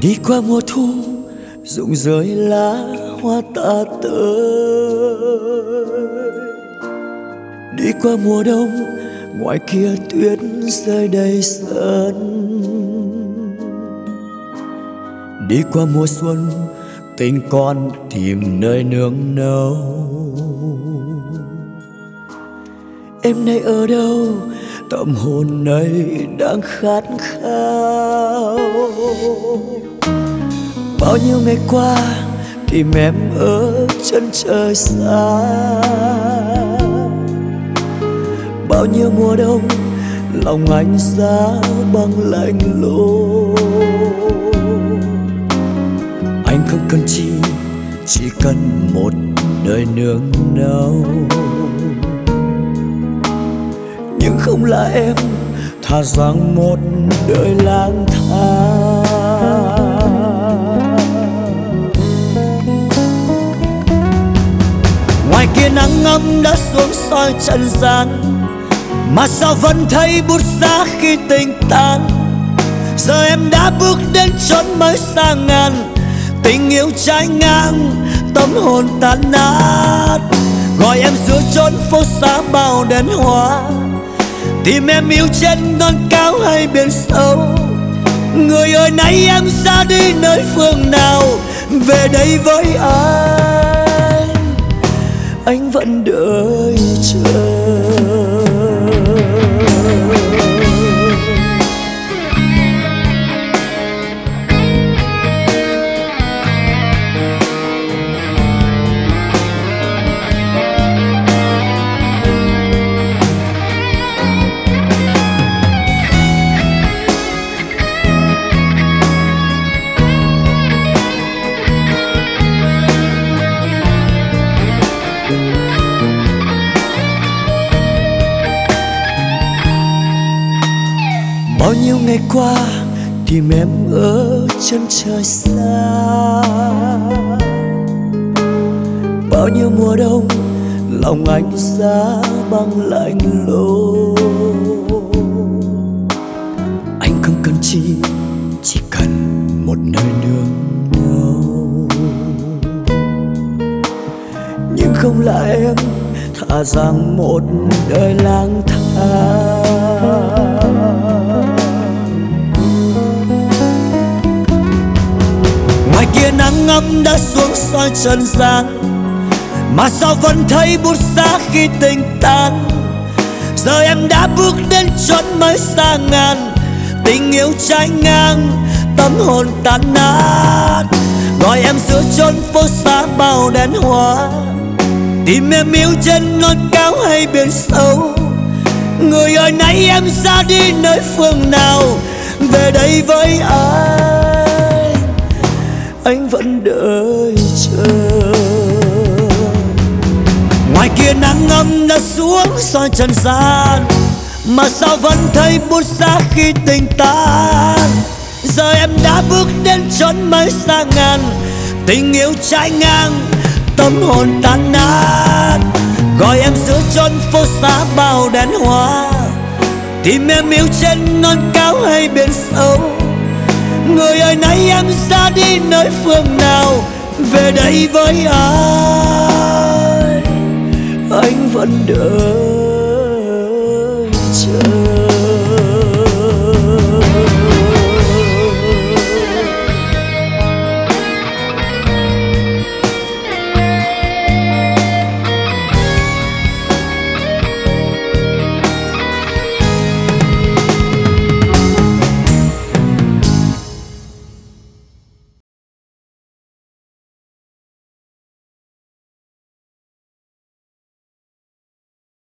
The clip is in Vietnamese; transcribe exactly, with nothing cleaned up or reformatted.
Đi qua mùa thu rụng rơi lá hoa tả tơi, đi qua mùa đông ngoài kia tuyết rơi đầy sân, đi qua mùa xuân tình con tìm nơi nương náu. Em nay ở đâu, tâm hồn này đang khát khao. Bao nhiêu ngày qua tìm em ở chân trời xa, bao nhiêu mùa đông lòng anh giá băng lạnh lùng. Anh không cần chi, chỉ cần một đời nương náu. Nhưng không là em, thà rằng một đời lang thang. Ngoài kia nắng ấm đã xuống soi trần gian, mà sao vẫn thấy bút giá khi tình tan. Giờ em đã bước đến chốn mới xa ngàn, tình yêu trái ngang, tâm hồn tan nát. Gọi em giữa chốn phố xá bao đèn hoa, tìm em yêu trên non cao hay biển sâu. Người ơi nay em ra đi nơi phương nào, về đây với anh, anh vẫn đợi chờ. Bao nhiêu ngày qua tìm em ở chân trời xa, bao nhiêu mùa đông lòng anh giá băng lạnh lùng. Anh không cần chi, chỉ cần một nơi nương náu. Nhưng không là em, thà rằng một đời lang thang. Ngoài kia nắng ấm đã xuống soi trần gian, mà sao vẫn thấy bút giá khi tình tan. Giờ em đã bước đến chốn mới xa ngàn, tình yêu trái ngang, tâm hồn tan nát. Gọi em giữa chốn phố xá bao đèn hoa, tìm em yêu trên non cao hay biển sâu. Người ơi nay em ra đi nơi phương nào, về đây với anh, anh vẫn đợi chờ. Ngoài kia nắng ấm đã xuống soi trần gian, mà sao vẫn thấy bút giá khi tình tan. Giờ em đã bước đến chốn mới xa ngàn, tình yêu trái ngang, tâm hồn tan nát. Gọi em giữa chốn phố xá bao đèn hoa, tìm em yêu trên non cao hay biển sâu. Người ơi nay em ra đi nơi phương nào, về đây với anh, anh vẫn đợi chờ.